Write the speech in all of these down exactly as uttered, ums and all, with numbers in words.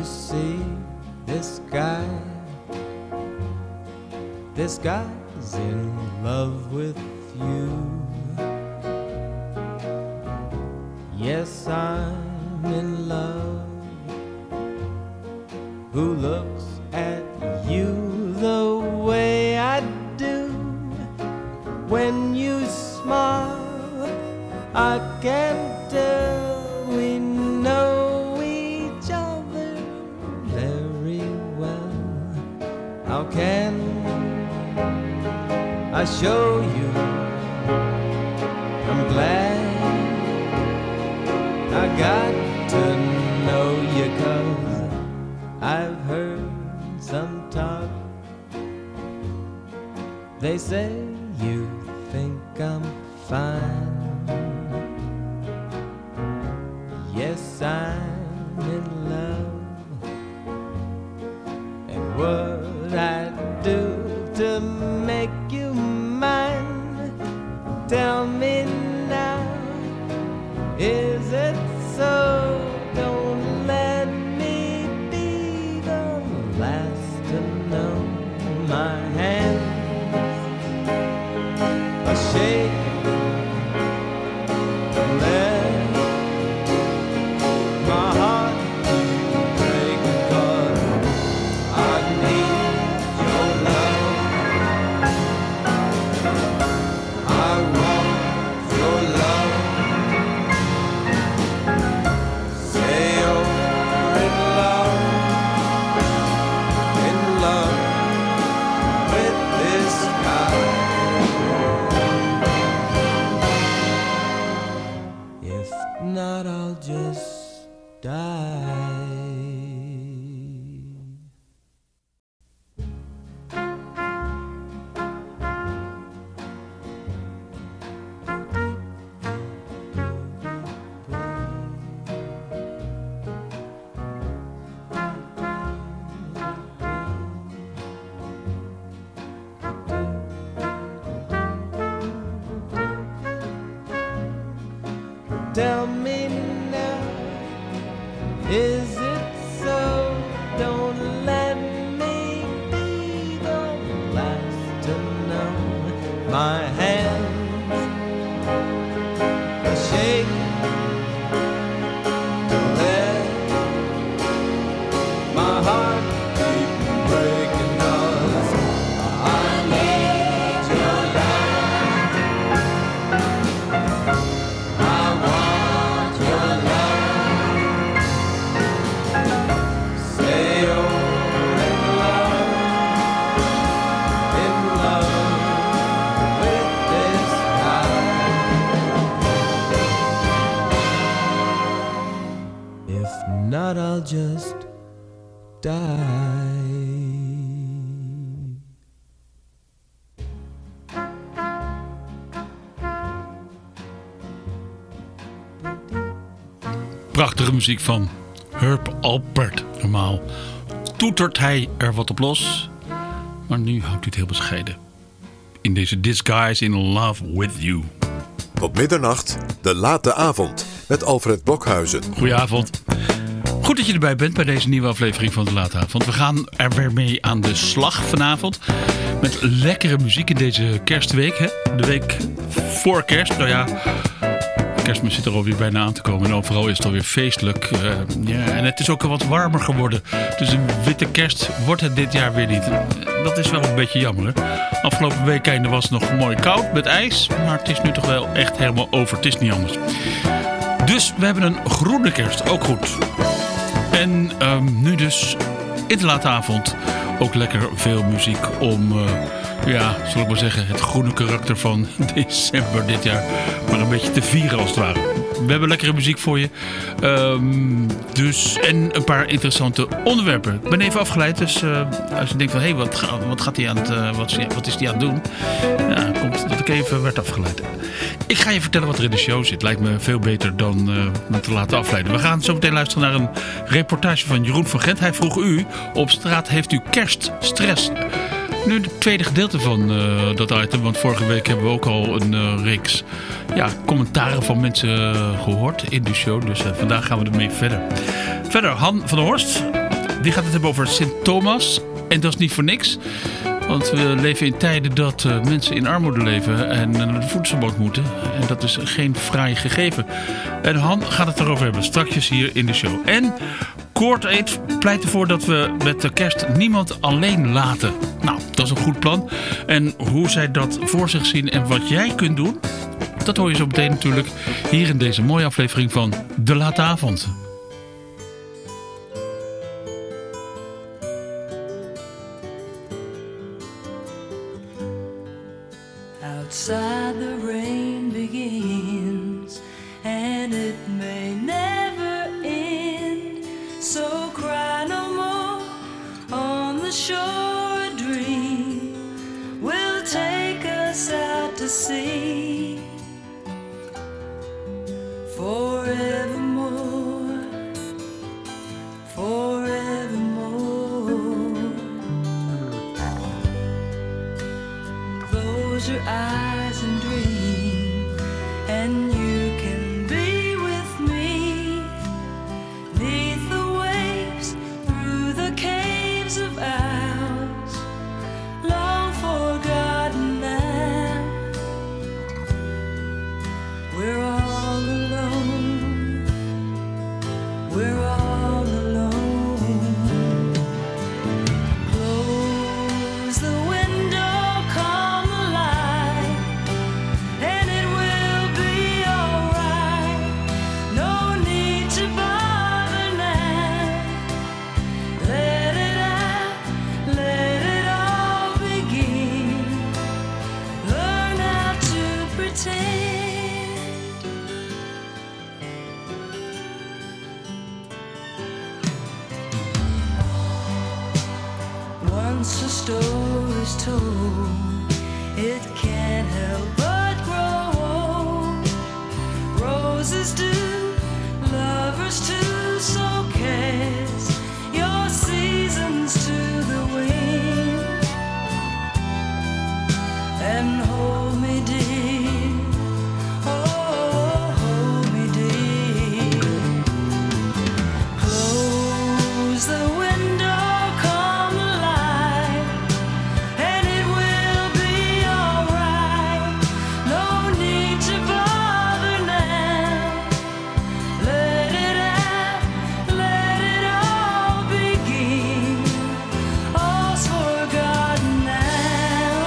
you see this guy? This guy's in love with you. Yes, I'm in love. Who looks at you the way I do? When you smile, I can tell we know each other very well. How can I show you? I'm glad I got to know you, 'cause I've heard some talk. They say you think I'm fine. Yes, I'm in love. And what I do to make you mine? Tell me now, is it so? Don't let me be the last to know. My hands are shaking, let my heart break, 'cause I need your love. I want your love. Say you're in love, in love with this guy. If not, I'll just die. Tell me now, is it so? Don't let me be the last to know. My hands are shaking, let my heart keep breaking, 'cause I need your love. I want your love. Say you're in love, in love with this guy. If not, I'll just die. Prachtige muziek van Herb Alpert. Normaal toetert hij er wat op los, maar nu houdt hij het heel bescheiden. In deze This Guy's in Love With You. Tot middernacht, de late avond met Alfred Blokhuizen. Goedenavond. Goed dat je erbij bent bij deze nieuwe aflevering van de late avond. We gaan er weer mee aan de slag vanavond. Met lekkere muziek in deze kerstweek. Hè? De week voor kerst. Nou ja, kerstmis zit er alweer bijna aan te komen. En overal is het alweer feestelijk. Uh, ja, en het is ook al wat warmer geworden. Dus een witte kerst wordt het dit jaar weer niet. Dat is wel een beetje jammer. Hè? Afgelopen weekende was het nog mooi koud met ijs. Maar het is nu toch wel echt helemaal over. Het is niet anders. Dus we hebben een groene kerst. Ook goed. En um, nu dus in de late avond ook lekker veel muziek om... Uh, Ja, zal ik maar zeggen, het groene karakter van december dit jaar maar een beetje te vieren als het ware. We hebben lekkere muziek voor je. Um, dus, en een paar interessante onderwerpen. Ik ben even afgeleid, dus uh, als je denkt van... hé, hey, wat, ga, wat, gaat hij aan het, uh, wat, wat is hij aan het doen? Ja, komt dat ik even werd afgeleid. Ik ga je vertellen wat er in de show zit. Lijkt me veel beter dan uh, me te laten afleiden. We gaan zo meteen luisteren naar een reportage van Jeroen van Gent. Hij vroeg u, op straat heeft u kerststress... Nu het tweede gedeelte van uh, dat item. Want vorige week hebben we ook al een uh, reeks ja, commentaren van mensen uh, gehoord in de show. Dus uh, vandaag gaan we ermee verder. Verder, Han van der Horst. Die gaat het hebben over Sint Thomas. En dat is niet voor niks. Want we leven in tijden dat uh, mensen in armoede leven en naar de voedselbank moeten. En dat is geen fraai gegeven. En Han gaat het erover hebben, straks hier in de show. En Court Aid pleit ervoor dat we met de kerst niemand alleen laten. Nou, dat is een goed plan. En hoe zij dat voor zich zien en wat jij kunt doen, dat hoor je zo meteen natuurlijk hier in deze mooie aflevering van De Late Avond. Outside the rain begins, and it may never end. So cry no more on the shore. A dream will take us out to sea forevermore, forevermore. Close your eyes and dream, and you can be with me, 'neath the waves, through the caves of ours, long forgotten now. We're all alone, we're all alone. Close the window, come alive, and it will be alright. No need to bother now. Let it out, let it all begin. Learn how to pretend. Once a story's told, it can't help but grow old. Roses do, lovers too, so cast your seasons to the wind and hold me dear, oh, hold me dear. Close the window, come alive, and it will be alright. No need to bother now. Let it out, let it all begin. All's forgotten now.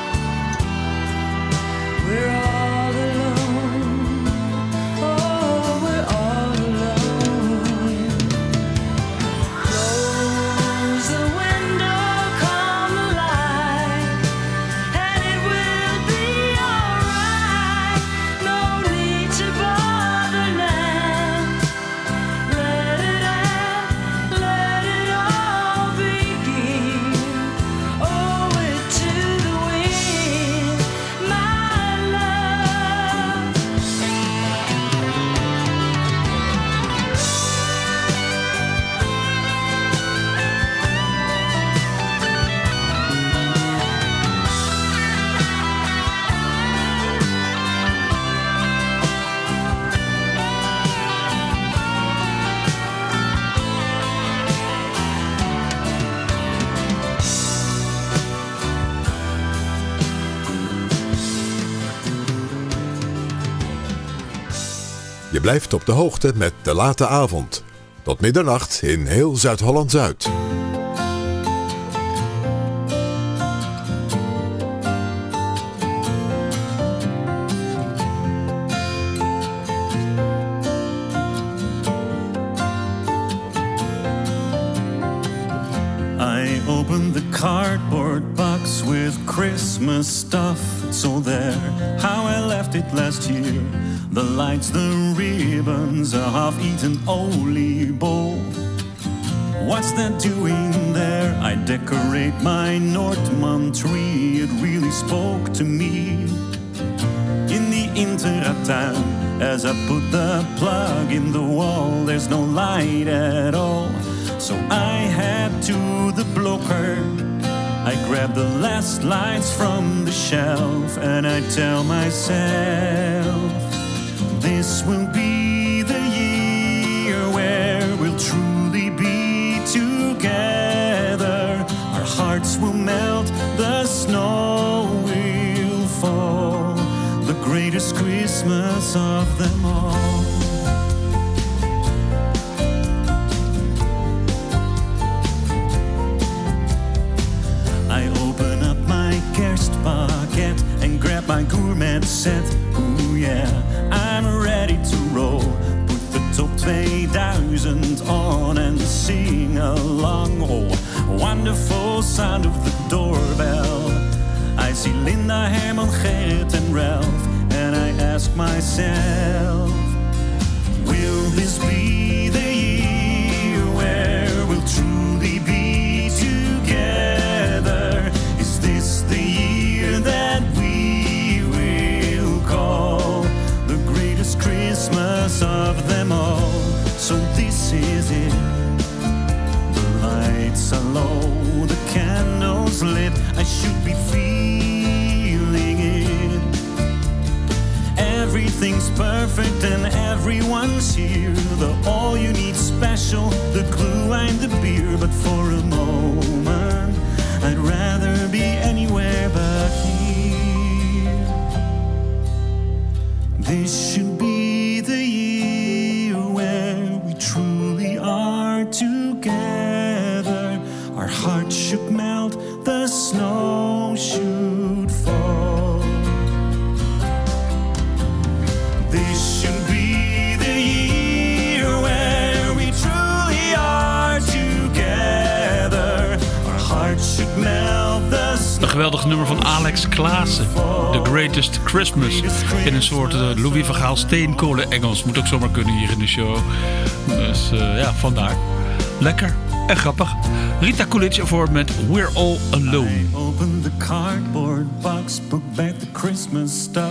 We're all alone, oh, we're all alone. Close the window, come alive, and it will be alright. No need to bother now. Let it out, let it all begin. Owe it to the wind, my love. Je blijft op de hoogte met De Late Avond. Tot middernacht in heel Zuid-Holland-Zuid. I opened the cardboard box with Christmas stuff. It's all there, how I left it last year. The lights, the ribbons, a half-eaten olive bowl. What's that doing there? I decorate my Nordman tree. It really spoke to me. In the Interatuin, as I put the plug in the wall, there's no light at all. So I head to the blocker. I grab the last lights from the shelf, and I tell myself, this will be the year where we'll truly be together. lights will melt, the snow will fall, the greatest Christmas of them all. I open up my kerstpakket and grab my gourmet set. Ooh yeah, I'm ready to roll. Put the top two thousand on and sing along. Oh, wonderful sound of the doorbell. I see Linda, Herman, Gerrit and Ralph, and I ask myself, will this be the year where we'll truly be together? Is this the year that we will call the greatest Christmas of them all? So this is it. The lights are low, the candles lit. I should be feeling it. Everything's perfect and everyone's here. The all-you-need special, the glue and the beer. But for a moment, I'd rather be anywhere but here. This should be the year where we truly are together. Our hearts should melt, the snow should fall. This should be the year where we truly are together. Our hearts should melt, the snow. Een geweldig nummer van Alex Klaassen. The Greatest Christmas. In een soort uh, Louis van Gaal steenkolen Engels. Moet ook zomaar kunnen hier in de show. Dus uh, ja, vandaar. Lekker en grappig. Rita Coolidge voor met We're All Alone. I opened the cardboard box, put back the Christmas stuff.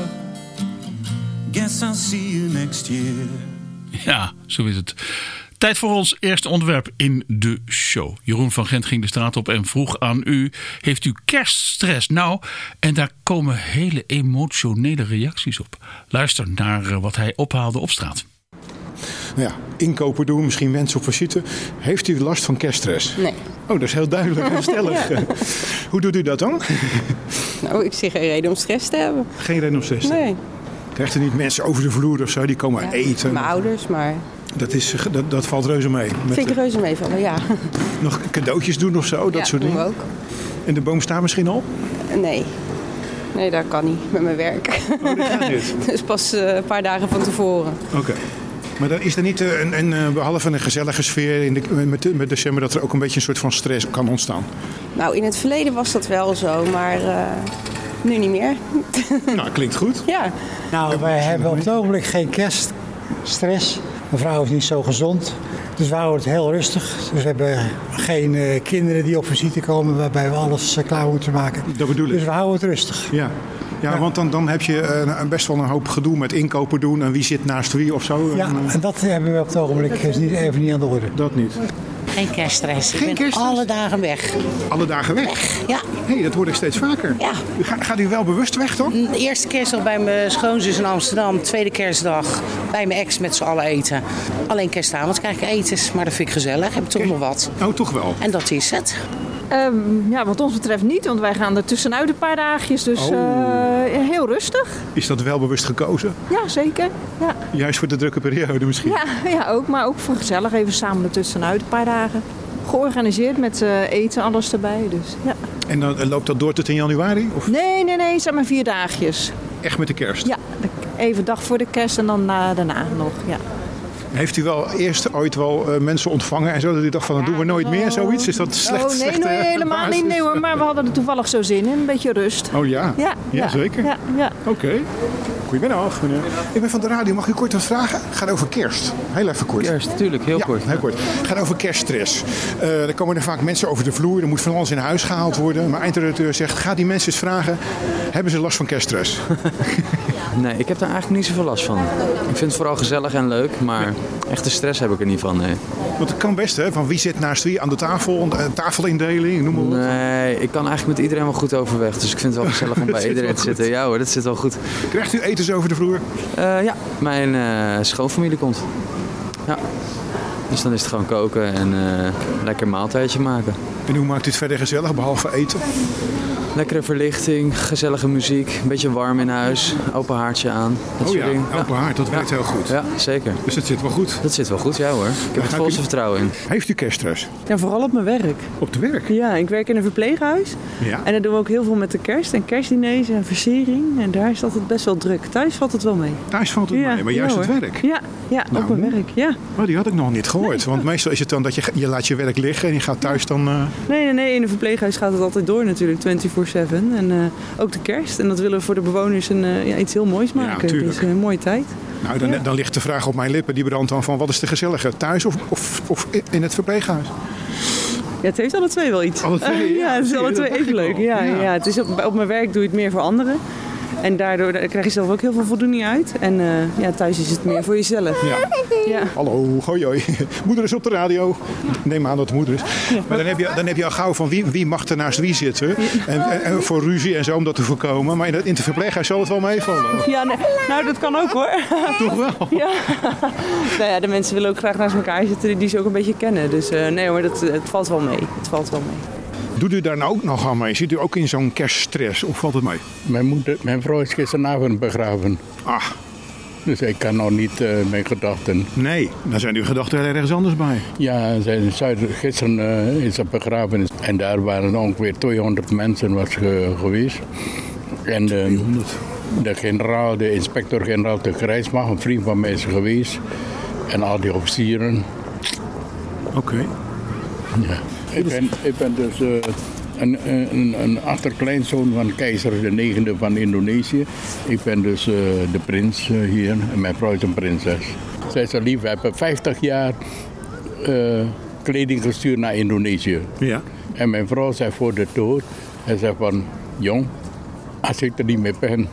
Guess I'll see you next year. Ja, zo is het. Tijd voor ons eerste onderwerp in de show. Jeroen van Gent ging de straat op en vroeg aan u: heeft u kerststress? Nou, en daar komen hele emotionele reacties op. Luister naar wat hij ophaalde op straat. Nou ja, inkopen doen, misschien mensen op visite. Heeft u last van kerststress? Nee. Oh, dat is heel duidelijk en stellig. Ja. Hoe doet u dat dan? Nou, ik zie geen reden om stress te hebben. Geen reden om stress te hebben? Nee. Krijgt u niet mensen over de vloer of zo, die komen Ja, eten? Mijn ouders, maar Dat, is, dat, dat valt reuze mee. Met, vind ik reuze meevallen, ja. nog cadeautjes doen of zo, dat Ja, soort doen we dingen. ook. En de boom staat misschien al? Nee. Nee, dat kan niet met mijn werk. Oh, dat gaat niet. Dus pas uh, een paar dagen van tevoren. Oké. Okay. Maar dan is er niet uh, een, een, uh, behalve een gezellige sfeer in de, met, met december, dat er ook een beetje een soort van stress kan ontstaan? Nou, in het verleden was dat wel zo, maar uh, nu niet meer. Nou, klinkt goed. Ja. Nou, wij hebben op het ogenblik geen kerststress. Mijn vrouw is niet zo gezond. Dus we houden het heel rustig. Dus we hebben geen uh, kinderen die op visite komen waarbij we alles uh, klaar moeten maken. Dat bedoel ik. Dus we houden het rustig. Ja, ja, ja. Want dan, dan heb je uh, best wel een hoop gedoe met inkopen doen en wie zit naast wie of zo. Ja, en, uh, en dat hebben we op het ogenblik is niet, even niet aan de orde. Dat niet. Geen kerststress. Geen ik ben kerststress? alle dagen weg. Alle dagen weg? Weg, ja. Hé, hey, dat hoor ik steeds vaker. Ja. Ga, gaat u wel bewust weg dan? De eerste kerstdag bij mijn schoonzus in Amsterdam. Tweede kerstdag bij mijn ex met z'n allen eten. Alleen kerstavond krijg ik eten, maar dat vind ik gezellig. Heb ik toch nog wat. Oh, toch wel? En dat is het. Um, ja, wat ons betreft niet, want wij gaan er tussenuit een paar dagjes. Dus oh. uh, heel rustig. Is dat wel bewust gekozen? Ja, zeker. Ja. Juist voor de drukke periode misschien? Ja, ja, ook. Maar ook voor gezellig even samen er tussenuit een paar dagen. Georganiseerd met uh, eten, alles erbij. Dus, ja. En dan uh, loopt dat door tot in januari? Of? Nee, nee, nee. Het zijn maar vier dagjes. Echt met de kerst? Ja, even dag voor de kerst en dan uh, daarna nog, ja. Heeft u wel eerst ooit wel uh, mensen ontvangen en zo dat u dacht van dat ja, doen we nooit meer, zoiets? Is dat slecht? Oh nee, slechte nee helemaal basis? niet. Nee, hoor, maar we hadden er toevallig zo zin in. Een beetje rust. Oh ja? Ja, ja, ja zeker? Ja, ja. Oké. Okay. Goedemiddag, meneer. Ik ben van de radio. Mag ik u kort wat vragen? Het gaat over kerst. Heel even kort. Kerst, natuurlijk. Heel ja, kort. heel kort. Het gaat over kerststress. Uh, er komen er vaak mensen over de vloer. Er moet van alles in huis gehaald worden. Maar eindredacteur zegt, ga die mensen eens vragen. Hebben ze last van kerststress? Nee, ik heb daar eigenlijk niet zoveel last van. Ik vind het vooral gezellig en leuk. Maar echte stress heb ik er niet van, nee. Want het kan best, hè? Van wie zit naast wie aan de tafel, een tafelindeling, noem maar wat. Nee, ik kan eigenlijk met iedereen wel goed overweg. Dus ik vind het wel gezellig om bij iedereen te zitten. Ja hoor, dat zit wel goed. Krijgt u etens over de vloer? Uh, ja, mijn uh, schoonfamilie komt. Ja. Dus dan is het gewoon koken en uh, lekker maaltijdje maken. En hoe maakt u het verder gezellig, behalve eten? Lekkere verlichting, gezellige muziek, een beetje warm in huis, open haartje aan. Dat Oh soort ja, dingen. open haard, dat werkt Ja. heel goed. Ja, zeker. Dus dat zit wel goed. Dat zit wel goed, ja hoor. Ik heb er het volste vertrouwen in. Heeft u kerststress? Ja, vooral op mijn werk. Op de werk? Ja, ik werk in een verpleeghuis. Ja. En daar doen we ook heel veel met de kerst en kerstdiners en versiering. En daar is het altijd best wel druk. Thuis valt het wel mee. Thuis valt het Ja, mee, maar ja, juist het hoor. werk. Ja, ja Nou, op mijn werk, ja. Oh, die had ik nog niet gehoord. Want meestal is het dan dat je, je laat je werk liggen en je gaat thuis dan... Uh... Nee, nee, nee, in een verpleeghuis gaat het altijd door natuurlijk, vierentwintig zeven. En uh, ook de kerst. En dat willen we voor de bewoners een, uh, ja, iets heel moois maken. tuurlijk. Dus een mooie tijd. Nou, dan, Ja. dan ligt de vraag op mijn lippen. Die brandt dan van wat is de gezellige? Thuis of, of, of in het verpleeghuis? Ja, het heeft alle twee wel iets. Alle twee, ja, ja, het is zie je, alle dat twee dacht ik even leuk. al. Ja, Ja. ja. Het is op, op mijn werk doe je het meer voor anderen. En daardoor krijg je zelf ook heel veel voldoening uit. En uh, ja, thuis is het meer voor jezelf. Ja. Ja. Hallo, hoi hoi. Moeder is op de radio. Neem aan dat het moeder is. Maar dan heb je, dan heb je al gauw van wie, wie mag er naast wie zitten. En, en, en voor ruzie en zo om dat te voorkomen. Maar in het, in het verpleeghuis zal het wel meevallen. Ja, nee, nou dat kan ook hoor. Toch wel? Ja. Nou ja, de mensen willen ook graag naast elkaar zitten die, die ze ook een beetje kennen. Dus uh, nee hoor, dat, het valt wel mee. Het valt wel mee. Doet u daar nou ook nog aan mee? Zit u ook in zo'n kerststress of valt het mee? Mijn, moeder, mijn vrouw is gisteravond begraven. Ah. Dus ik kan nog niet uh, mijn gedachten. Nee, dan zijn uw gedachten heel ergens anders bij. Ja, zij in Zuid, gisteren uh, is ze begraven. En daar waren ongeveer tweehonderd mensen was ge, geweest. En uh, tweehonderd? De generaal, de inspector-generaal de Krijsmacht, een vriend van mij is geweest. En al die officieren. Oké. Okay. Ja. Ik ben, ik ben dus uh, een, een, een achterkleinzoon van keizer de negende van Indonesië. Ik ben dus uh, de prins uh, hier en mijn vrouw is een prinses. Zij is lief, we hebben vijftig jaar uh, kleding gestuurd naar Indonesië. Ja. En mijn vrouw zei voor de dood, hij zei van, jong, als ik er niet meer ben,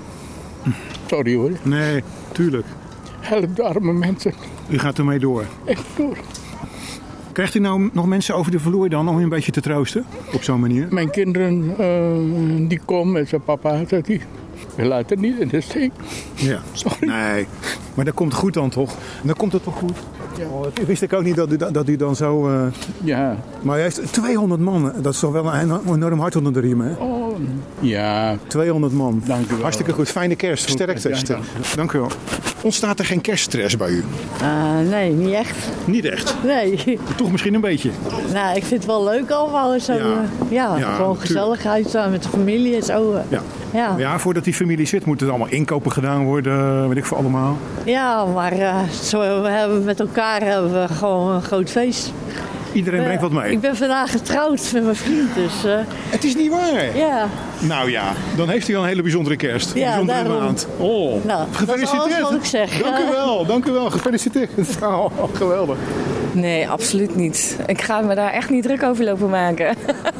sorry hoor. Nee, tuurlijk. Help de arme mensen. U gaat ermee door? Echt door. Krijgt u nou nog mensen over de vloer dan om u een beetje te troosten? Op zo'n manier? Mijn kinderen, uh, die komen en zeggen, papa, zegt hij, we laten niet in de steek. Ja. Sorry. Nee, maar dat komt goed dan toch? Dan komt het toch goed? Ja. Oh, dat wist ik ook niet dat u, dat u dan zo... Uh... Ja. Maar u heeft tweehonderd man. Dat is toch wel een enorm hart onder de riem, hè? Oh, ja. tweehonderd man. Dank u wel. Hartstikke goed. Fijne kerst. Sterkte. Ja, dank. dank u wel. Ontstaat er geen kerststress bij u? Uh, nee, niet echt. Niet echt? Nee. Toch misschien een beetje? Nou, ik vind het wel leuk allemaal. Zo, ja. Uh, ja, ja, gewoon gezelligheid staan met de familie en zo. Uh. Ja. Ja. ja, voordat die familie zit, moeten er allemaal inkopen gedaan worden, weet ik voor allemaal. Ja, maar uh, zo, we hebben met elkaar hebben we gewoon een groot feest. Iedereen uh, brengt wat mee? Ik ben vandaag getrouwd met mijn vriend, dus... Uh, het is niet waar? Ja. Nou ja, dan heeft hij al een hele bijzondere kerst. Een ja, bijzondere daarom. maand. Oh, nou, gefeliciteerd. Dat is alles wat ik zeg. Dank u wel, dank u wel. Gefeliciteerd. Oh, geweldig. Nee, absoluut niet. Ik ga me daar echt niet druk over lopen maken.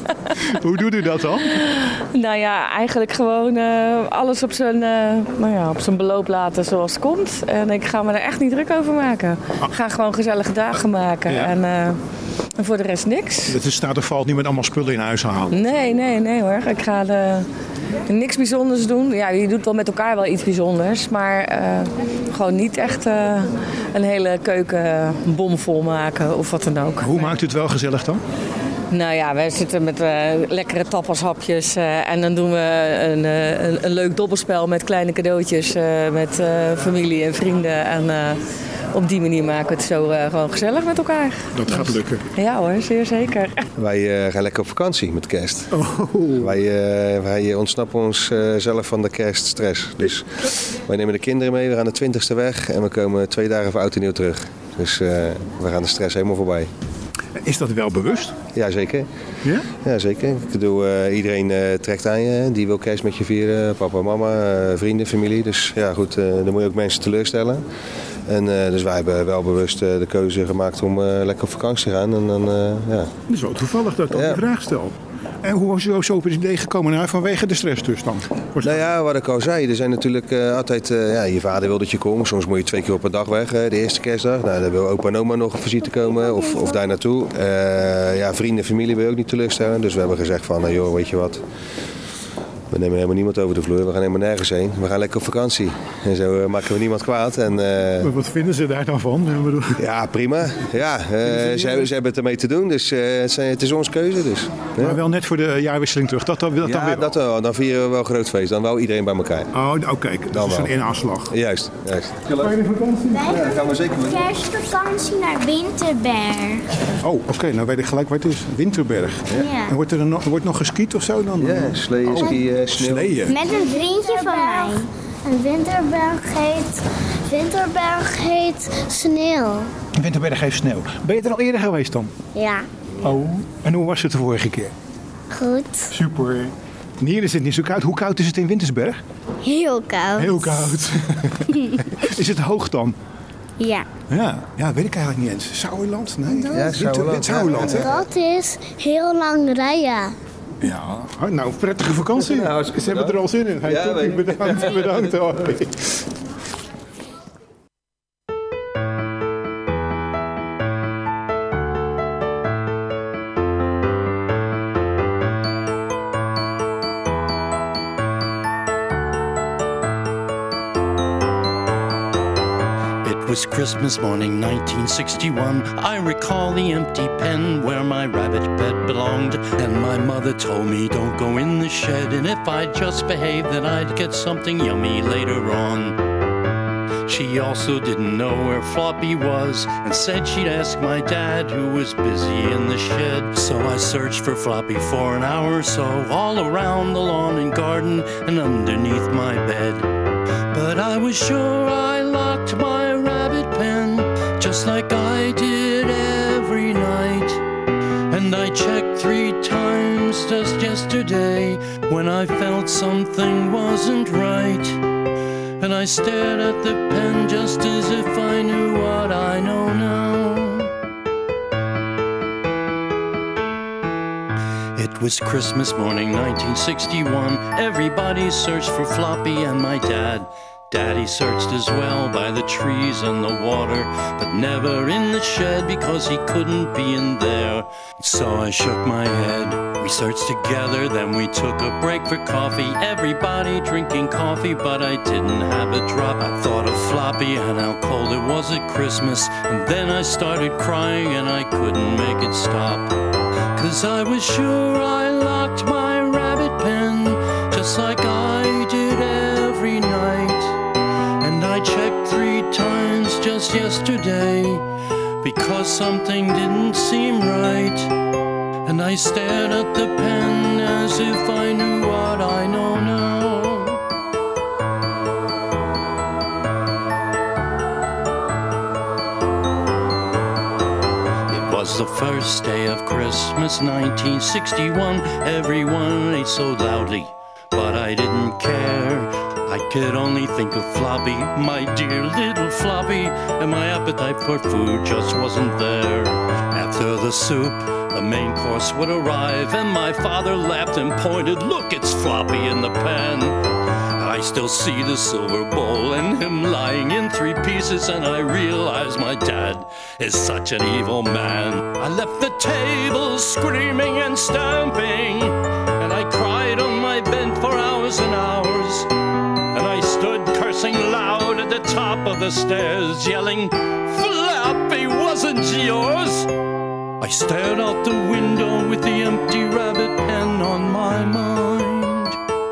Hoe doet u dat dan? Nou ja, eigenlijk gewoon uh, alles op zijn, uh, nou ja, op zijn beloop laten zoals het komt. En ik ga me daar echt niet druk over maken. Ik ga gewoon gezellige dagen maken. Ja. En, uh, en voor de rest niks. Het staat of valt niet met allemaal spullen in huis halen? Nee, nee, nee hoor. Ik ga de, niks bijzonders doen. Ja, je doet wel met elkaar wel iets bijzonders. Maar uh, gewoon niet echt uh, een hele keuken bomvol maken of wat dan ook. Hoe maakt u het wel gezellig dan? Nou ja, wij zitten met uh, lekkere tappashapjes uh, en dan doen we een, uh, een, een leuk dobbelspel met kleine cadeautjes uh, met uh, familie en vrienden. En uh, op die manier maken we het zo uh, gewoon gezellig met elkaar. Dat gaat lukken. Ja hoor, zeer zeker. Wij uh, gaan lekker op vakantie met kerst. Oh. Wij, uh, wij ontsnappen onszelf uh, van de kerststress. Dus wij nemen de kinderen mee, we gaan de twintigste weg en we komen twee dagen voor oud en nieuw terug. Dus uh, we gaan de stress helemaal voorbij. Is dat wel bewust? Ja, zeker. Ja? Ja, zeker. Ik bedoel, uh, iedereen uh, trekt aan je. Die wil kerst met je vieren. Papa, mama, uh, vrienden, familie. Dus ja, goed, uh, dan moet je ook mensen teleurstellen. En uh, dus wij hebben wel bewust uh, de keuze gemaakt om uh, lekker op vakantie te gaan. En dan, uh, ja. Het is wel toevallig dat ik ja. die vraag stel. En hoe was u zo op het idee gekomen? Nou, vanwege de stresstoestand? Nou ja, wat ik al zei, er zijn natuurlijk uh, altijd... Uh, ja, je vader wil dat je komt. Soms moet je twee keer op een dag weg, uh, de eerste kerstdag. Nou, dan wil opa en oma nog op visite komen of, of daar naartoe. Uh, ja, vrienden en familie wil je ook niet teleurstellen. Dus we hebben gezegd van, nou joh, weet je wat... We nemen helemaal niemand over de vloer. We gaan helemaal nergens heen. We gaan lekker op vakantie. En zo uh, maken we niemand kwaad. En, uh... Wat vinden ze daar dan van? Ja, prima. Ja, uh, ze, ze hebben het ermee te doen. Dus uh, het, zijn, het is onze keuze. Dus. Ja. Maar wel net voor de jaarwisseling terug. Dat, dat, dat ja, dan weer dat wel. Dan vieren we wel een groot feest. Dan wel iedereen bij elkaar. Oh, oké. Okay. Dat is een inaanslag. Juist, juist. Fijne vakantie? Wij ja, gaan we zeker doen. Kerstvakantie naar Winterberg. Oh, oké. Okay. Nou weet ik gelijk waar het is. Winterberg. Ja. Ja. En wordt er nog, wordt nog geskiet of zo dan? Ja, sleeën, oh. skiën, sneeuw. Sleeën. Met een vriendje van mij. En Winterberg heet, Winterberg heet sneeuw. Winterberg heeft sneeuw. Ben je er al eerder geweest dan? Ja. Oh, en hoe was het de vorige keer? Goed. Super. En hier is het niet zo koud. Hoe koud is het in Wintersberg? Heel koud. Heel koud. Is het hoog dan? Ja. Ja, ja, weet ik eigenlijk niet eens. Sauerland? Nee. Ja, Sauerland. Sauerland, hè? Dat is heel lang rijden. Ja, nou, prettige vakantie. Nou, ze hebben er al zin in. Hey, ja, Toppie, bedankt, bedankt. It was Christmas morning nineteen sixty-one. I recall the empty pen where my rabbit bed belonged. And my mother told me don't go in the shed, and if I just behaved then I'd get something yummy later on. She also didn't know where Floppy was, and said she'd ask my dad, who was busy in the shed. So I searched for Floppy for an hour or so, all around the lawn and garden and underneath my bed. But I was sure I locked my rabbit pen, just like I did every night. And I checked three times just yesterday, when I felt something wasn't right. And I stared at the pen just as if I knew what I know now. It was Christmas morning nineteen sixty-one. Everybody searched for Floppy and my dad. Daddy searched as well by the trees and the water, but never in the shed because he couldn't be in there. So I shook my head. We searched together, then we took a break for coffee. Everybody drinking coffee, but I didn't have a drop. I thought of Floppy and how cold it was at Christmas, and then I started crying and I couldn't make it stop. Cause I was sure I locked my rabbit pen, just like I did every night. And I checked three times just yesterday, because something didn't seem right. And I stared at the pen as if I knew what I know now. It was the first day of Christmas, nineteen sixty-one. Everyone ate so loudly, but I didn't care. I could only think of Floppy, my dear little Floppy, and my appetite for food just wasn't there. After the soup, the main course would arrive, and my father laughed and pointed, "Look, it's Floppy in the pan." I still see the silver bowl and him lying in three pieces, and I realize my dad is such an evil man. I left the table screaming and stamping, and I cried on my bed for hours and hours. And I stood cursing loud at the top of the stairs, yelling, "Floppy wasn't yours!" I stared out the window with the empty rabbit pen on my mind.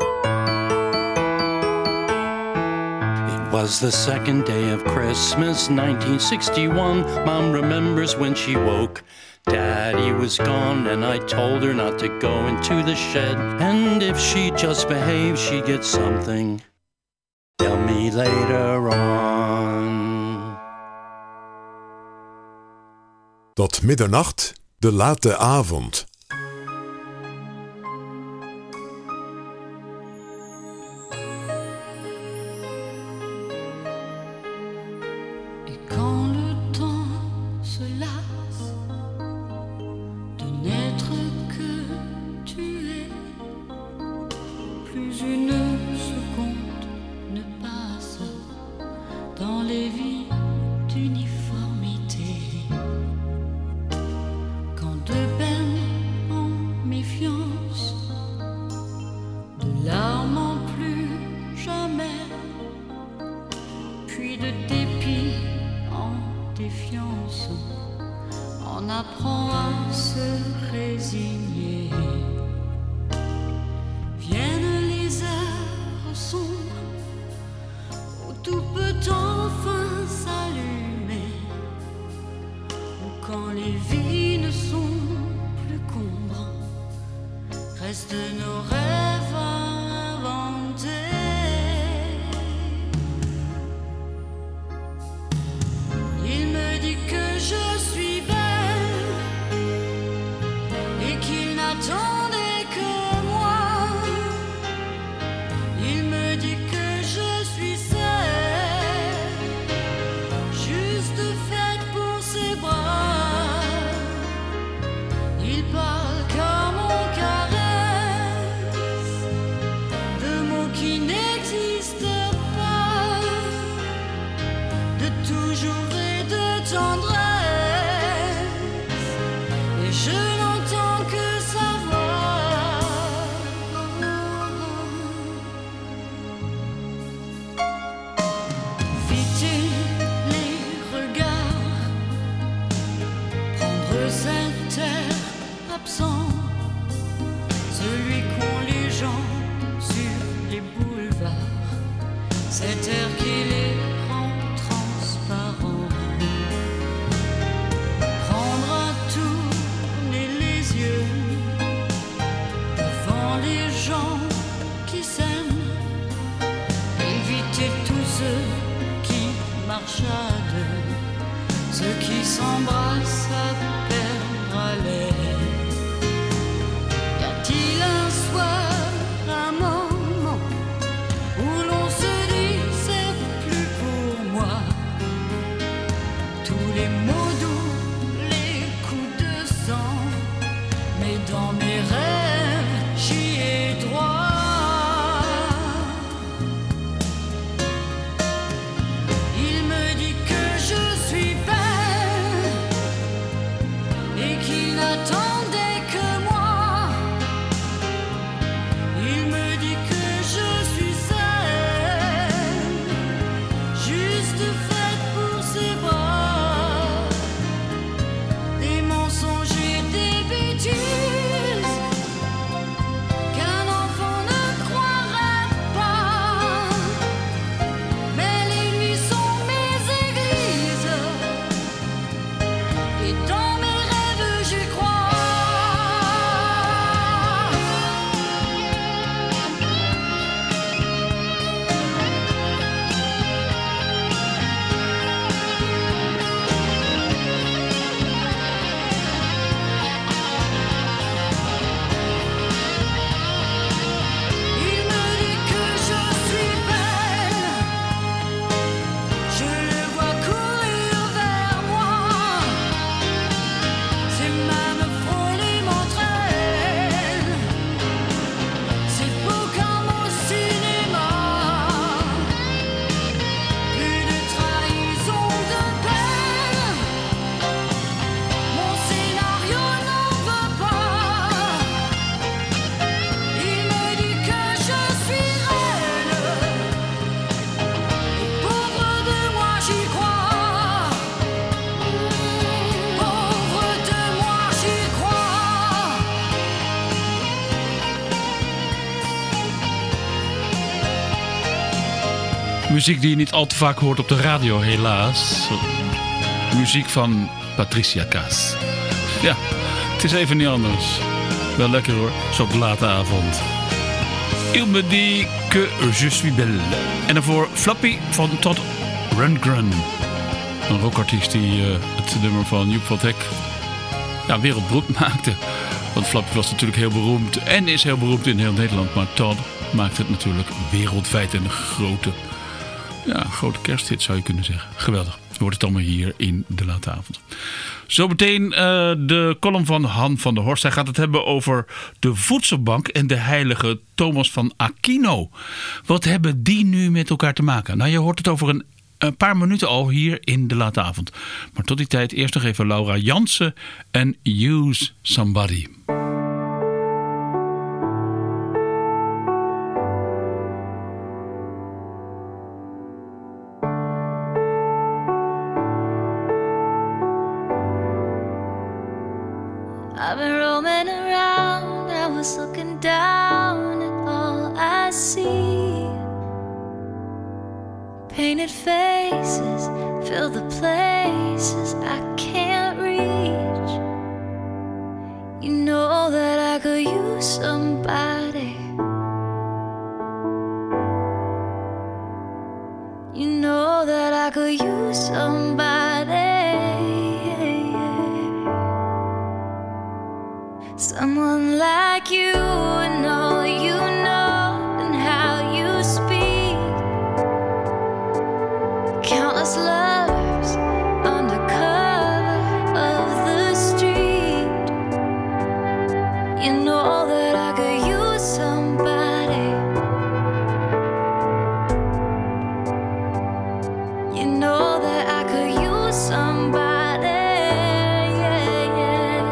It was the second day of Christmas, nineteen sixty-one. Mom remembers when she woke. Daddy was gone, and I told her not to go into the shed. And if she just behaved, she'd get something. Tell me later on. Tot middernacht, de late avond. Et quand le temps se lasse de n'être que tu es, plus une seconde ne passe dans les vies d'uniformité. Quand de peine en méfiance, de larmes apprend à se résigner. Viennent les heures sombres où tout peut enfin s'allumer, où quand les vies ne sont plus qu'ombres, restent nos rêves inventés. Il me dit que je suis belle et qu'il n'attendait que moi. Il me dit que je suis celle, juste faite pour ses bras. Il parle comme on caresse de mots qui n'existent pas, de toujours et de tendresse, et je n'entends que sa voix. Éviter les regards, prendre cet air absent, celui qu'ont les gens sur les boulevards, cet air qui les rend transparents. Prendre à tourner les yeux devant les gens qui s'aiment, éviter tous ceux qui marchent à deux, ceux qui s'embrassent à perdre haleine. Y a-t-il un soir, un moment où l'on se dit c'est plus pour moi? Tous les mots doux, les coups de sang, mais dans mes rêves j'y ai droit. Il me dit que je suis belle et qu'il n'attendait que moi. Il me dit que je suis celle, juste faite pour ses bras. Des mensonges et des bêtises qu'un enfant ne croirait pas, mais les nuits sont mes églises et dans mes rêves j'y crois. Il me dit que je suis belle, je le vois courir vers moi, ses mains me frôlent et m'entraînent, c'est beau comme au cinéma, plus de trahison, de peine, mon scénario n'en veut pas. Il me dit que je suis reine, et pauvre de moi j'y crois, pauvre de moi j'y crois. Muziek die je niet al te vaak hoort op de radio, helaas. Muziek van Patricia Kaas. Ja, het is even niet anders. Wel lekker hoor, zo op de late avond. Il me dit que je suis belle. En daarvoor Flappy van Todd Rundgren. Een rockartiest die uh, het nummer van Joep van het Hek ja, wereldberoemd maakte. Want Flappy was natuurlijk heel beroemd en is heel beroemd in heel Nederland. Maar Todd maakt het natuurlijk wereldwijd en een grote, ja, grote kersthit zou je kunnen zeggen. Geweldig. Je hoort het allemaal hier in de late avond. Zometeen uh, de column van Han van der Horst. Hij gaat het hebben over de voedselbank en de heilige Thomas van Aquino. Wat hebben die nu met elkaar te maken? Nou, je hoort het over een, een paar minuten al hier in de late avond. Maar tot die tijd eerst nog even Laura Jansen en Use Somebody. painted faces fill the places I can't reach. You know that I could use somebody. You know that I could use somebody. Someone like you and all you know and how you speak. Countless lovers under cover of the street. You know that I could use somebody. You know that I could use somebody. Yeah, yeah.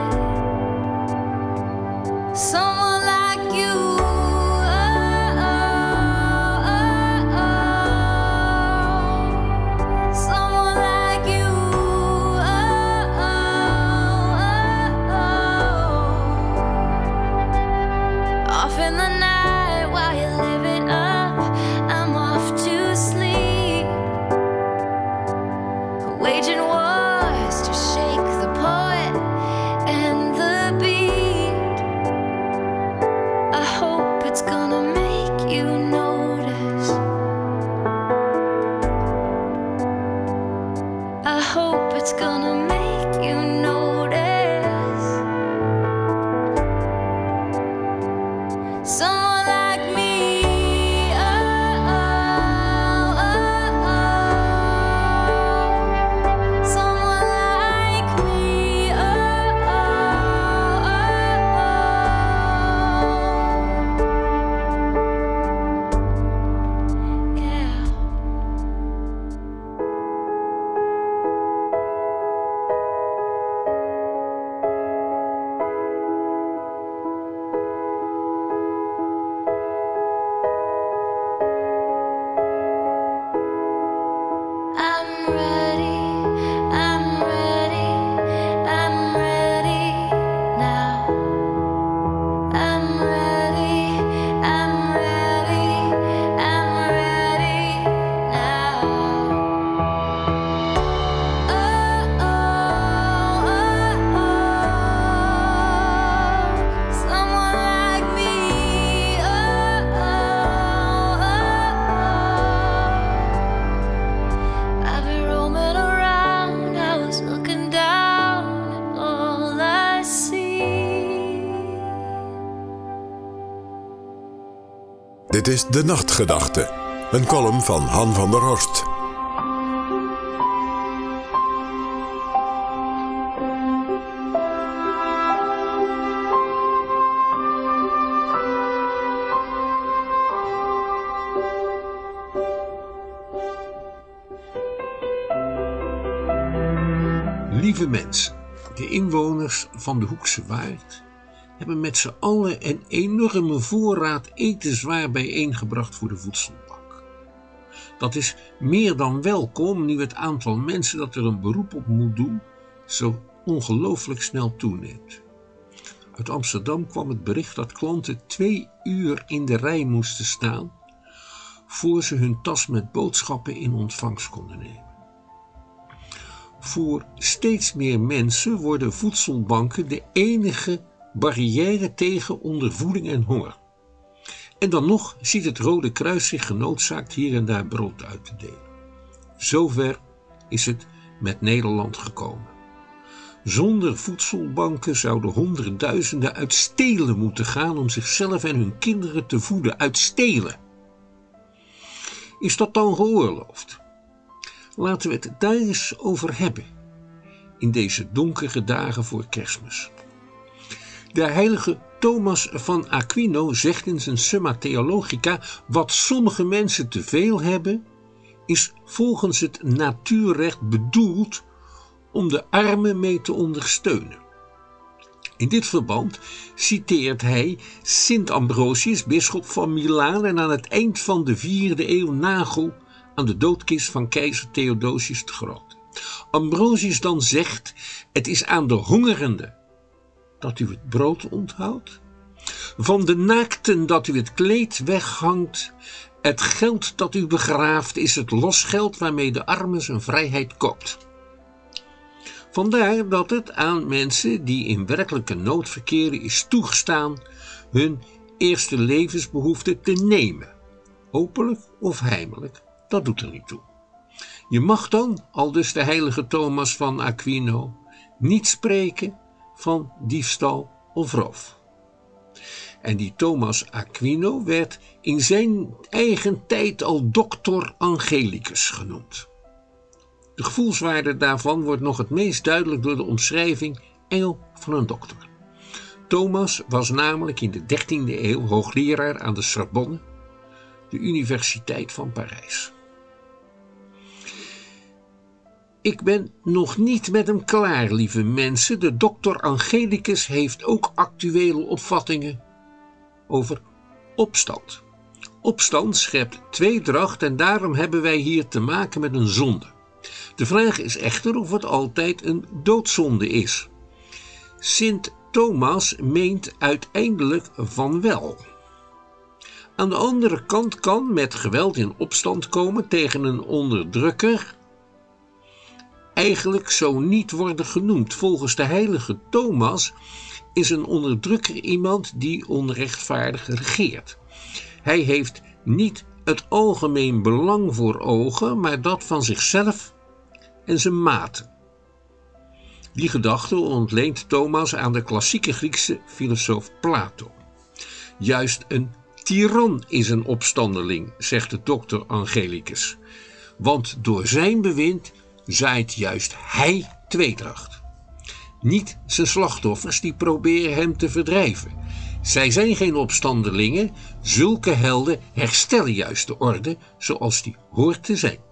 Someone like you. Oh, oh, oh, oh. Someone like you. Oh, oh, oh, oh. Off in the night while you're living up, I'm off to sleep. Waging wars to shake the poet and the beat. I hope it's gonna make you notice. I hope it's gonna make you notice. Someone like me. Oh, oh, oh, oh. Someone like me. Oh, oh, oh, oh. Yeah. I'm ready, I'm ready, I'm ready now. I'm ready, I'm ready, I'm ready now. Oh, oh, oh, oh. Someone like me. Oh, oh, oh, oh. I've been roaming around, I was looking down at all I see. Dit is De Nachtgedachte, een column van Han van der Horst. Lieve mensen, de inwoners van de Hoekse Waard hebben met z'n allen een enorme voorraad etenswaar bijeengebracht voor de voedselbank. Dat is meer dan welkom nu het aantal mensen dat er een beroep op moet doen zo ongelooflijk snel toeneemt. Uit Amsterdam kwam het bericht dat klanten twee uur in de rij moesten staan voor ze hun tas met boodschappen in ontvangst konden nemen. Voor steeds meer mensen worden voedselbanken de enige barrière tegen ondervoeding en honger. En dan nog ziet het Rode Kruis zich genoodzaakt hier en daar brood uit te delen. Zover is het met Nederland gekomen. Zonder voedselbanken zouden honderdduizenden uit stelen moeten gaan om zichzelf en hun kinderen te voeden. Uit stelen. Is dat dan geoorloofd? Laten we het daar eens over hebben, in deze donkere dagen voor Kerstmis. De heilige Thomas van Aquino zegt in zijn Summa Theologica: wat sommige mensen te veel hebben, is volgens het natuurrecht bedoeld om de armen mee te ondersteunen. In dit verband citeert hij Sint Ambrosius, bisschop van Milaan, en aan het eind van de vierde eeuw nagel aan de doodkist van keizer Theodosius de Grote. Ambrosius dan zegt: het is aan de hongerenden dat u het brood onthoudt, van de naakten dat u het kleed weghangt Het geld dat u begraaft is het losgeld waarmee de arme zijn vrijheid koopt. Vandaar dat het aan mensen die in werkelijke nood verkeren is toegestaan hun eerste levensbehoefte te nemen. Openlijk of heimelijk, dat doet er niet toe. Je mag dan, aldus de heilige Thomas van Aquino, niet spreken van diefstal of roof. En die Thomas Aquino werd in zijn eigen tijd al doctor Angelicus genoemd. De gevoelswaarde daarvan wordt nog het meest duidelijk door de omschrijving engel van een dokter. Thomas was namelijk in de dertiende eeuw hoogleraar aan de Sorbonne, de Universiteit van Parijs. Ik ben nog niet met hem klaar, lieve mensen. De dokter Angelicus heeft ook actuele opvattingen over opstand. Opstand schept tweedracht en daarom hebben wij hier te maken met een zonde. De vraag is echter of het altijd een doodzonde is. Sint Thomas meent uiteindelijk van wel. Aan de andere kant kan met geweld in opstand komen tegen een onderdrukker eigenlijk zo niet worden genoemd. Volgens de heilige Thomas is een onderdrukker iemand die onrechtvaardig regeert. Hij heeft niet het algemeen belang voor ogen, maar dat van zichzelf en zijn maten. Die gedachte ontleent Thomas aan de klassieke Griekse filosoof Plato. Juist een tiran is een opstandeling, zegt de dokter Angelicus, want door zijn bewind zaait juist hij tweedracht. Niet zijn slachtoffers die proberen hem te verdrijven. Zij zijn geen opstandelingen, zulke helden herstellen juist de orde zoals die hoort te zijn.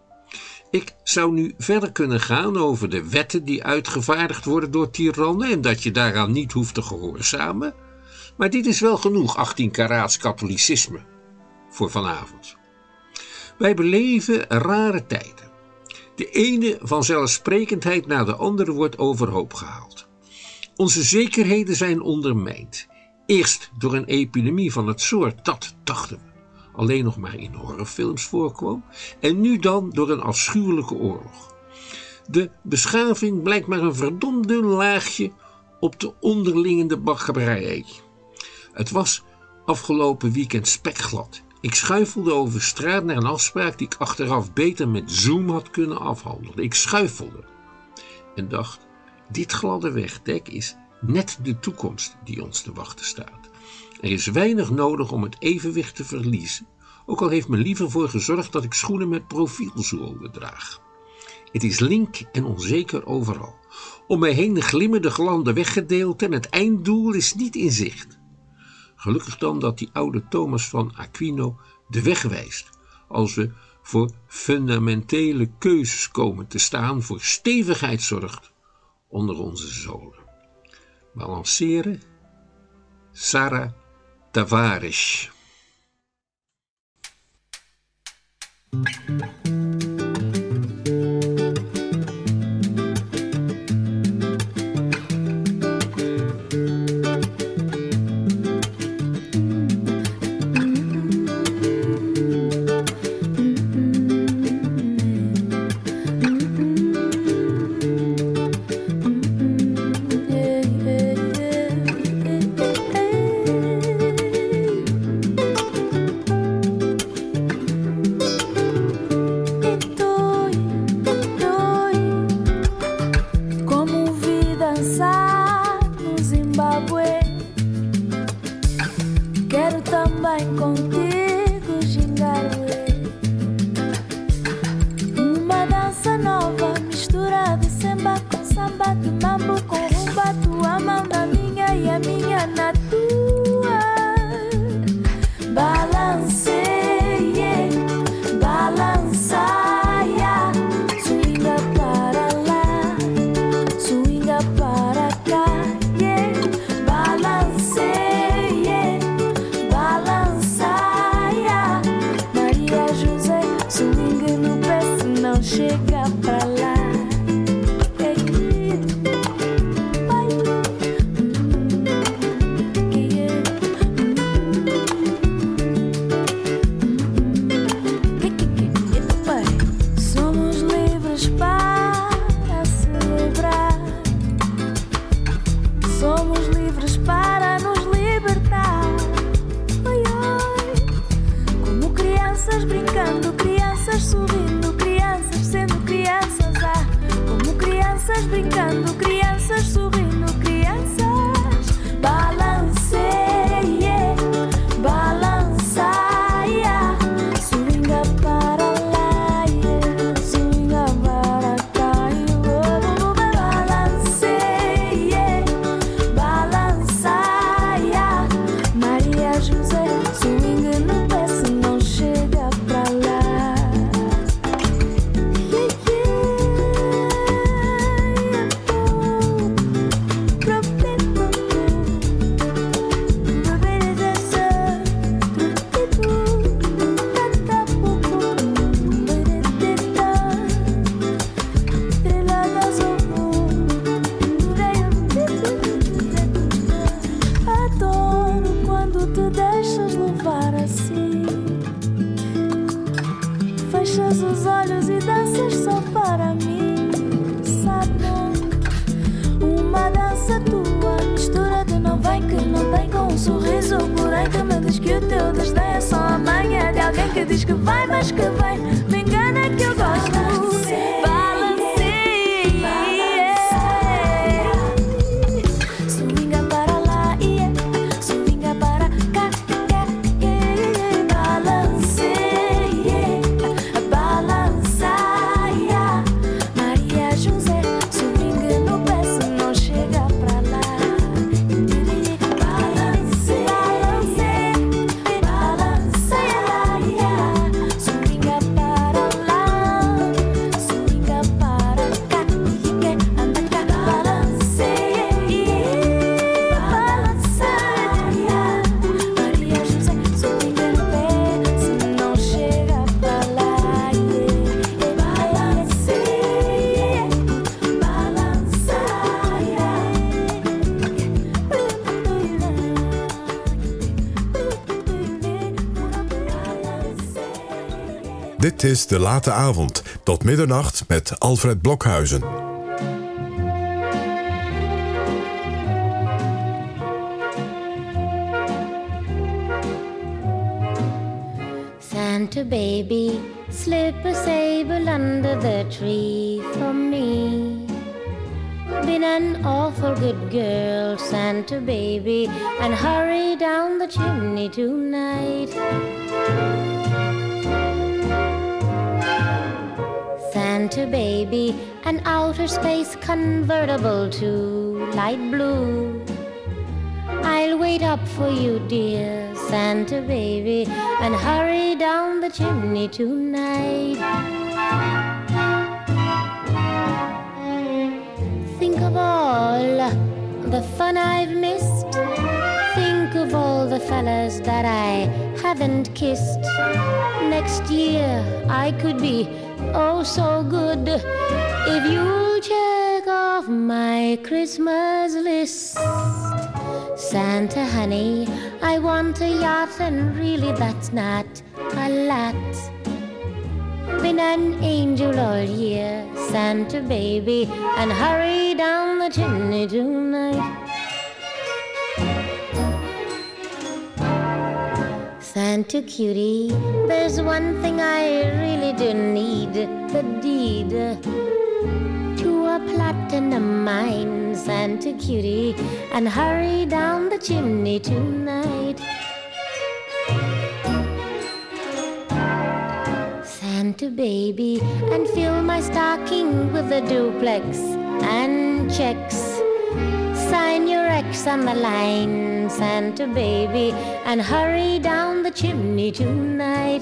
Ik zou nu verder kunnen gaan over de wetten die uitgevaardigd worden door tirannen en dat je daaraan niet hoeft te gehoorzamen, maar dit is wel genoeg achttien karaats katholicisme voor vanavond. Wij beleven rare tijden. De ene vanzelfsprekendheid na de andere wordt overhoop gehaald. Onze zekerheden zijn ondermijnd. Eerst door een epidemie van het soort dat, dachten we, alleen nog maar in horrorfilms voorkwam, en nu dan door een afschuwelijke oorlog. De beschaving blijkt maar een verdomd dun laagje op de onderliggende bakkerij. Het was afgelopen weekend spekglad. Ik schuifelde over straat naar een afspraak die ik achteraf beter met Zoom had kunnen afhandelen. Ik schuifelde en dacht, dit gladde wegdek is net de toekomst die ons te wachten staat. Er is weinig nodig om het evenwicht te verliezen, ook al heeft men liever voor gezorgd dat ik schoenen met profielzolen draag. Het is link en onzeker overal. Om mij heen glimmen de glanden weggedeeld en het einddoel is niet in zicht. Gelukkig dan dat die oude Thomas van Aquino de weg wijst, als we voor fundamentele keuzes komen te staan, voor stevigheid zorgt onder onze zolen. Balanceren, Sarah Tavares. fechas os olhos e danças só para mim, sabe? Uma dança tua, mistura de não vem que não tem com um sorriso, porém que me diz que o teu desdém é só a manha de alguém que diz que vai, mas que vem. Me engana que eu gosto. Dit is De Late Avond, tot middernacht met Alfred Blokhuizen. Santa baby, slip a sable under the tree for me. Been an awful good girl, Santa baby, and hurry down the chimney tonight. Santa baby, an outer space convertible to light blue. I'll wait up for you, dear Santa baby, and hurry down the chimney tonight. Think of all the fun I've missed. Think of all the fellas that I haven't kissed. Next year I could be oh so good if you'll check off my Christmas list. Santa honey, I want a yacht, and really that's not a lot. Been an angel all year, Santa baby, and hurry down the chimney tonight. Santa cutie, there's one thing I really do need, the deed to a platinum mine, Santa cutie, and hurry down the chimney tonight. Santa baby, and fill my stocking with a duplex and checks. Sign your ex on the line, Santa baby, and hurry down the chimney tonight.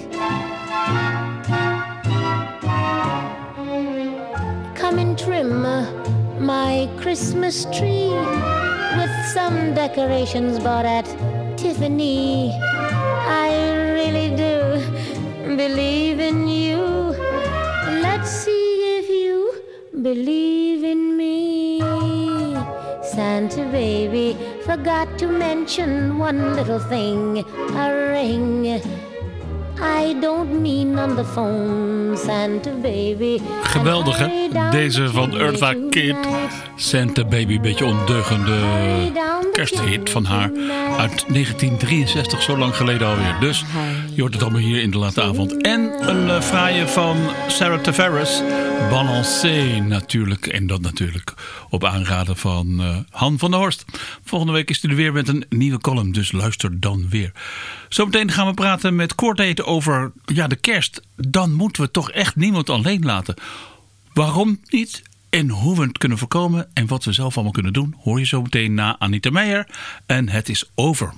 Come and trim my Christmas tree with some decorations bought at Tiffany. I really do believe in you. Let's see if you believe in me. Santa baby, forgot to mention one little thing, a ring. I don't mean on the phone, Santa baby. Geweldig hè, deze van Eartha Kitt. Santa Baby, beetje ondeugende kersthit van haar uit negentien drieënzestig, zo lang geleden alweer. Dus je hoort het allemaal hier in De Late Avond. En een uh, fraaie van Sarah Tavares, Balancé natuurlijk. En dat natuurlijk op aanraden van uh, Han van der Horst. Volgende week is hij er weer met een nieuwe column, dus luister dan weer. Zometeen gaan we praten met Koord over ja, de kerst. Dan moeten we toch echt niemand alleen laten. Waarom niet? En hoe we het kunnen voorkomen en wat we zelf allemaal kunnen doen, hoor je zo meteen na Anita Meijer. En het is over.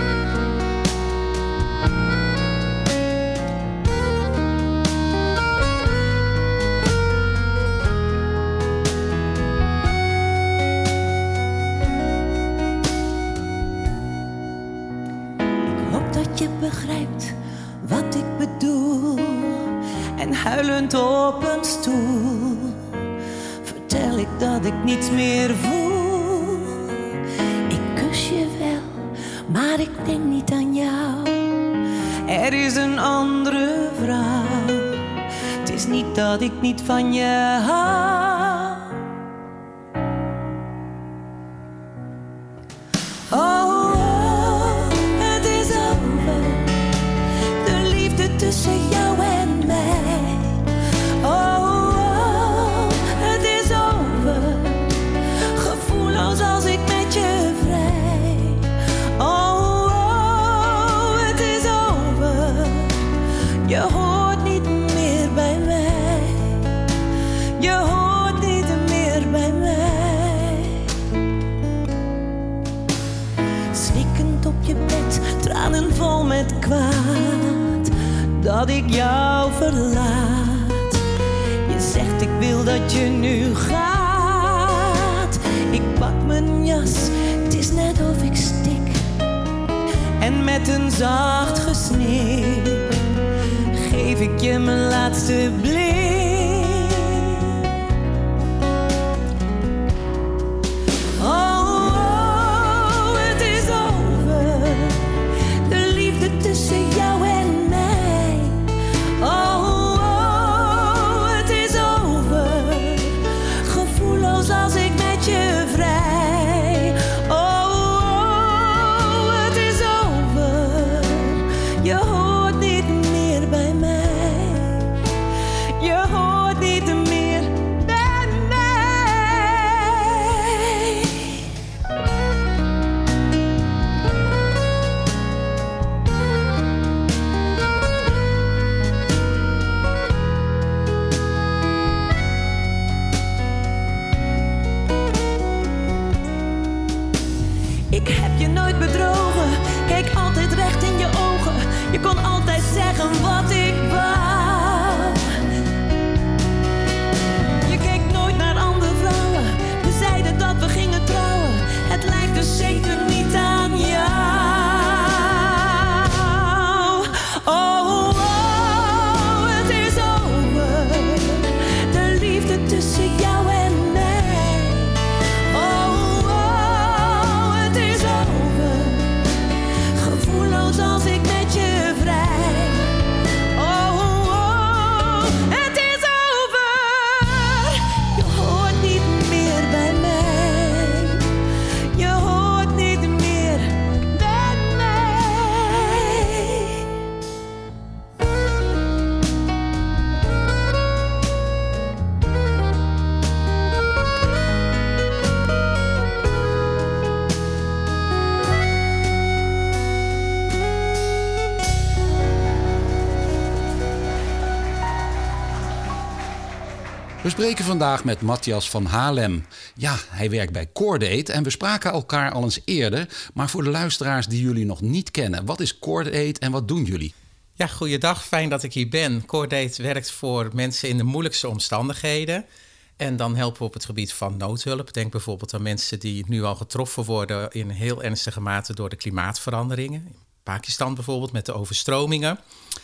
Ik hoop dat je begrijpt wat ik bedoel. En huilend op een stoel vertel ik dat ik niets meer voel. Ik kus je wel, maar ik denk niet aan jou. Er is een andere vrouw is niet dat ik niet van je hou. Oh, oh, het is over. De liefde tussen jou en mij. Oh, oh, het is over. Gevoelloos als ik met je vrij. Oh, oh, het is over. Je hoort niet meer bij mij. Je hoort niet meer bij mij. Snikkend op je bed, tranen vol met kwaad, dat ik jou verlaat. Je zegt ik wil dat je nu gaat. Ik pak mijn jas, het is net of ik stik. En met een zacht gesnik geef ik je mijn laatste blik. Oh, oh, het is over. De liefde tussen jou en mij. Oh, oh, het is over. Gevoelloos als ik met je vrij. Oh, oh, het is over. Je hoort niet meer bij mij. Je hoort niet meer bij mij. Ik heb je nooit bedrogen, keek altijd recht in je ogen. Je kon altijd zeggen wat ik wou. Je keek nooit naar andere vrouwen. We zeiden dat we gingen trouwen. Het lijkt dus zeker niet aan jou. Oh, oh, het is over. De liefde tussen jou en mij. Oh, oh, het is over. Gevoelloos als ik met je vrij. Oh, oh, het is over. Je hoort niet meer bij mij. Je hoort niet meer bij mij. We spreken vandaag met Matthias van Haarlem. Ja, hij werkt bij Chordate en we spraken elkaar al eens eerder. Maar voor de luisteraars die jullie nog niet kennen, wat is Chordate en wat doen jullie? Ja, goeiedag. Fijn dat ik hier ben. Chordate werkt voor mensen in de moeilijkste omstandigheden. En dan helpen we op het gebied van noodhulp. Denk bijvoorbeeld aan mensen die nu al getroffen worden in heel ernstige mate door de klimaatveranderingen. In Pakistan bijvoorbeeld met de overstromingen.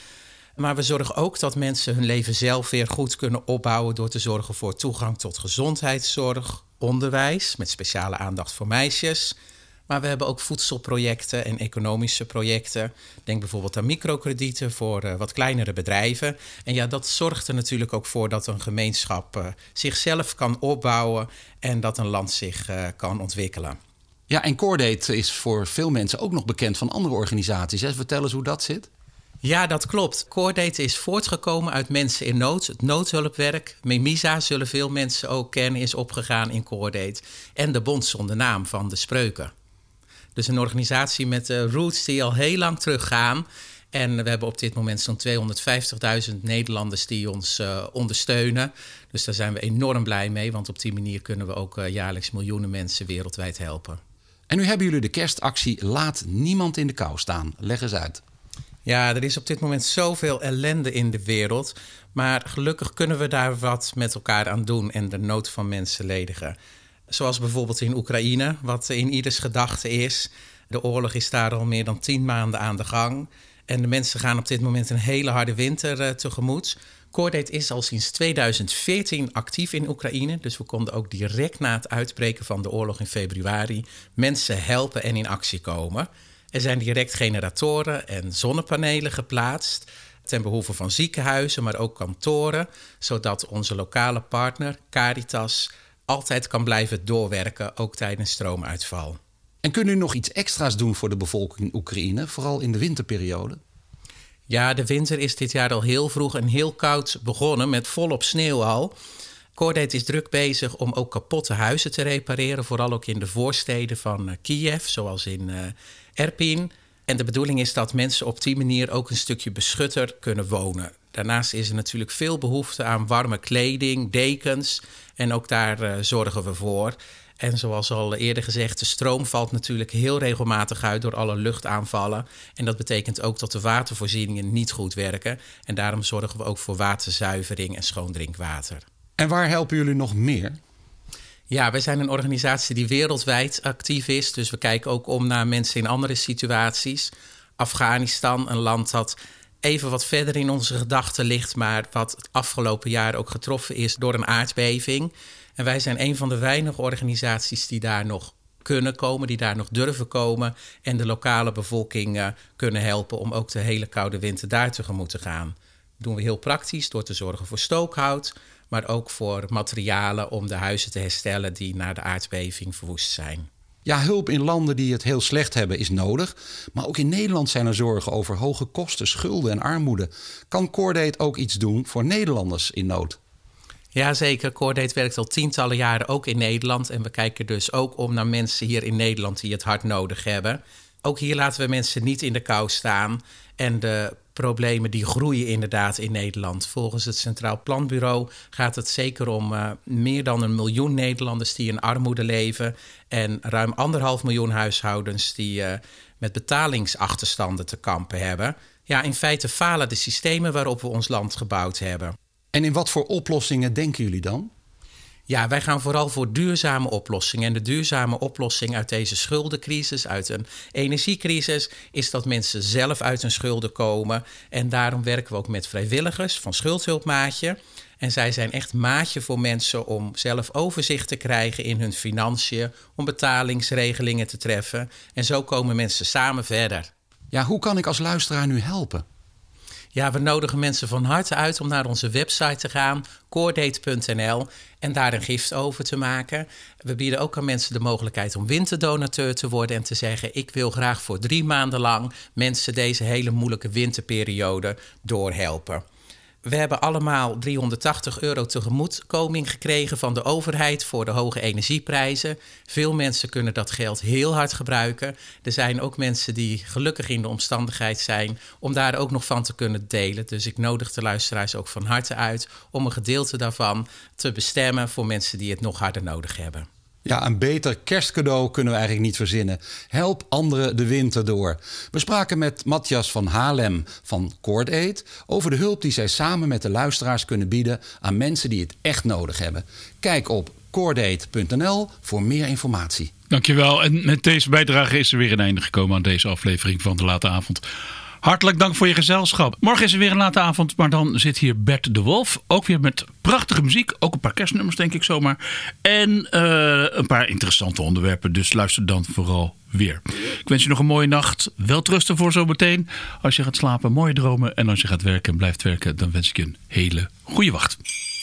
Maar we zorgen ook dat mensen hun leven zelf weer goed kunnen opbouwen door te zorgen voor toegang tot gezondheidszorg, onderwijs, met speciale aandacht voor meisjes. Maar we hebben ook voedselprojecten en economische projecten. Denk bijvoorbeeld aan microkredieten voor uh, wat kleinere bedrijven. En ja, dat zorgt er natuurlijk ook voor dat een gemeenschap uh, zichzelf kan opbouwen en dat een land zich uh, kan ontwikkelen. Ja, en Chordate is voor veel mensen ook nog bekend van andere organisaties. Hè? Vertel eens hoe dat zit. Ja, dat klopt. Chordate is voortgekomen uit mensen in nood, het noodhulpwerk. Memisa zullen veel mensen ook kennen, is opgegaan in Chordate. En de Bond zonder naam van de Spreuken. Dus een organisatie met uh, roots die al heel lang teruggaan. En we hebben op dit moment zo'n tweehonderdvijftigduizend Nederlanders die ons uh, ondersteunen. Dus daar zijn we enorm blij mee, want op die manier kunnen we ook uh, jaarlijks miljoenen mensen wereldwijd helpen. En nu hebben jullie de kerstactie Laat Niemand in de Kou Staan. Leg eens uit. Ja, er is op dit moment zoveel ellende in de wereld. Maar gelukkig kunnen we daar wat met elkaar aan doen en de nood van mensen ledigen. Zoals bijvoorbeeld in Oekraïne, wat in ieders gedachte is. De oorlog is daar al meer dan tien maanden aan de gang. En de mensen gaan op dit moment een hele harde winter uh, tegemoet. Chordate is al sinds tweeduizend veertien actief in Oekraïne. Dus we konden ook direct na het uitbreken van de oorlog in februari mensen helpen en in actie komen. Er zijn direct generatoren en zonnepanelen geplaatst. ten behoeve van ziekenhuizen, maar ook kantoren, zodat onze lokale partner, Caritas, altijd kan blijven doorwerken, ook tijdens stroomuitval. En kunnen u nog iets extra's doen voor de bevolking in Oekraïne, vooral in de winterperiode? Ja, de winter is dit jaar al heel vroeg en heel koud begonnen, met volop sneeuw al. Cordate is druk bezig om ook kapotte huizen te repareren, vooral ook in de voorsteden van Kiev, zoals in uh, Irpin. En de bedoeling is dat mensen op die manier ook een stukje beschutter kunnen wonen. Daarnaast is er natuurlijk veel behoefte aan warme kleding, dekens. En ook daar uh, zorgen we voor. En zoals al eerder gezegd, de stroom valt natuurlijk heel regelmatig uit door alle luchtaanvallen. En dat betekent ook dat de watervoorzieningen niet goed werken. En daarom zorgen we ook voor waterzuivering en schoon drinkwater. En waar helpen jullie nog meer? Ja, wij zijn een organisatie die wereldwijd actief is. Dus we kijken ook om naar mensen in andere situaties. Afghanistan, een land dat even wat verder in onze gedachten ligt, maar wat het afgelopen jaar ook getroffen is door een aardbeving. En wij zijn een van de weinige organisaties die daar nog kunnen komen, die daar nog durven komen en de lokale bevolking uh, kunnen helpen om ook de hele koude winter daar tegemoet te gaan. Dat doen we heel praktisch door te zorgen voor stookhout, maar ook voor materialen om de huizen te herstellen die na de aardbeving verwoest zijn. Ja, hulp in landen die het heel slecht hebben is nodig. Maar ook in Nederland zijn er zorgen over hoge kosten, schulden en armoede. Kan Cordate ook iets doen voor Nederlanders in nood? Jazeker, Cordate werkt al tientallen jaren ook in Nederland. En we kijken dus ook om naar mensen hier in Nederland die het hard nodig hebben. Ook hier laten we mensen niet in de kou staan. En de problemen die groeien inderdaad in Nederland. Volgens het Centraal Planbureau gaat het zeker om uh, meer dan een miljoen Nederlanders die in armoede leven. En ruim anderhalf miljoen huishoudens die uh, met betalingsachterstanden te kampen hebben. Ja, in feite falen de systemen waarop we ons land gebouwd hebben. En in wat voor oplossingen denken jullie dan? Ja, wij gaan vooral voor duurzame oplossingen. En de duurzame oplossing uit deze schuldencrisis, uit een energiecrisis, is dat mensen zelf uit hun schulden komen. En daarom werken we ook met vrijwilligers van Schuldhulpmaatje. En zij zijn echt maatje voor mensen om zelf overzicht te krijgen in hun financiën, om betalingsregelingen te treffen. En zo komen mensen samen verder. Ja, hoe kan ik als luisteraar nu helpen? Ja, we nodigen mensen van harte uit om naar onze website te gaan, cordate punt n l, en daar een gift over te maken. We bieden ook aan mensen de mogelijkheid om winterdonateur te worden en te zeggen: ik wil graag voor drie maanden lang mensen deze hele moeilijke winterperiode doorhelpen. We hebben allemaal driehonderdtachtig euro tegemoetkoming gekregen van de overheid voor de hoge energieprijzen. Veel mensen kunnen dat geld heel hard gebruiken. Er zijn ook mensen die gelukkig in de omstandigheid zijn om daar ook nog van te kunnen delen. Dus ik nodig de luisteraars ook van harte uit om een gedeelte daarvan te bestemmen voor mensen die het nog harder nodig hebben. Ja, een beter kerstcadeau kunnen we eigenlijk niet verzinnen. Help anderen de winter door. We spraken met Matthias van Halem van Cordate over de hulp die zij samen met de luisteraars kunnen bieden aan mensen die het echt nodig hebben. Kijk op cordate punt n l voor meer informatie. Dankjewel. En met deze bijdrage is er weer een einde gekomen aan deze aflevering van De Late Avond. Hartelijk dank voor je gezelschap. Morgen is er weer een late avond, maar dan zit hier Bert de Wolf. Ook weer met prachtige muziek. Ook een paar kerstnummers, denk ik zomaar. En uh, een paar interessante onderwerpen. Dus luister dan vooral weer. Ik wens je nog een mooie nacht. Welterusten voor zometeen. Als je gaat slapen, mooie dromen. En als je gaat werken en blijft werken, dan wens ik je een hele goede wacht.